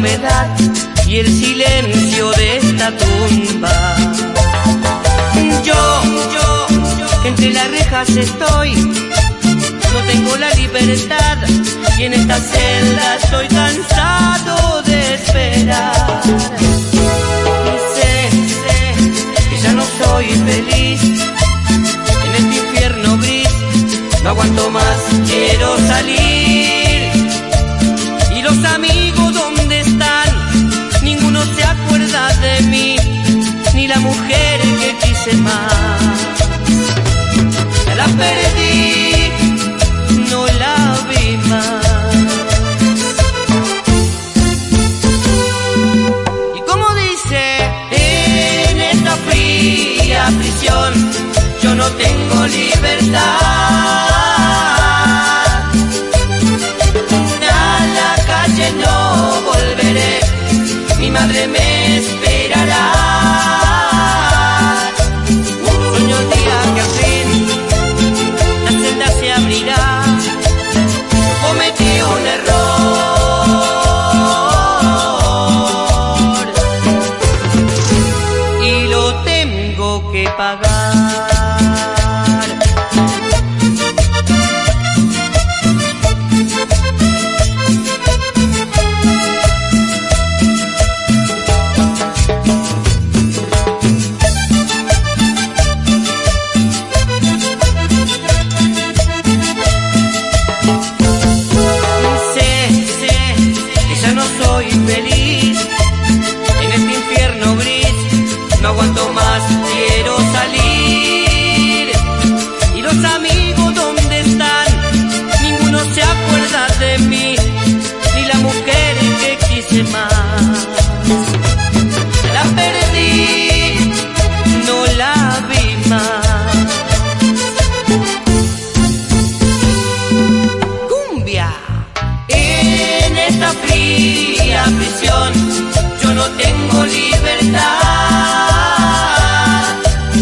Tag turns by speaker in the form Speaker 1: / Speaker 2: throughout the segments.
Speaker 1: soledad y el silencio de esta tumba. Yo, entre las rejas estoy, no tengo la libertad y en esta celda estoy cansado de esperar. Y sé que ya no soy feliz en este infierno gris, no aguanto más, quiero salir. Y los amigos, ¿dónde están? Ninguno se acuerda de mí, ni la mujer que quise más. Ya la perdí, no la vi más. Y como dice, en esta fría prisión yo no tengo libertad. A la calle no volveré, mi madre me esperará. Sueño el día que al fin la celda se abrirá. Cometí un error y lo tengo que pagar. Feliz en este infierno gris, no aguanto más, quiero salir. Y los amigos, ¿dónde están? Ninguno se acuerda de mí, ni la mujer que quise más. La perdí, no la vi más. Cumbia en esta fría prisión, yo no tengo libertad.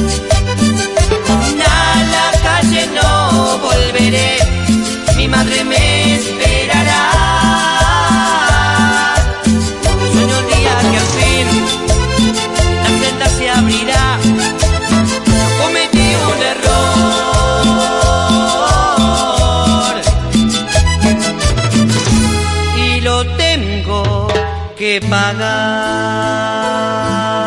Speaker 1: A la calle no volveré, mi madre me esperará. Sueño el día que al fin la celda se abrirá. Cometí un error y lo tengo que pagar.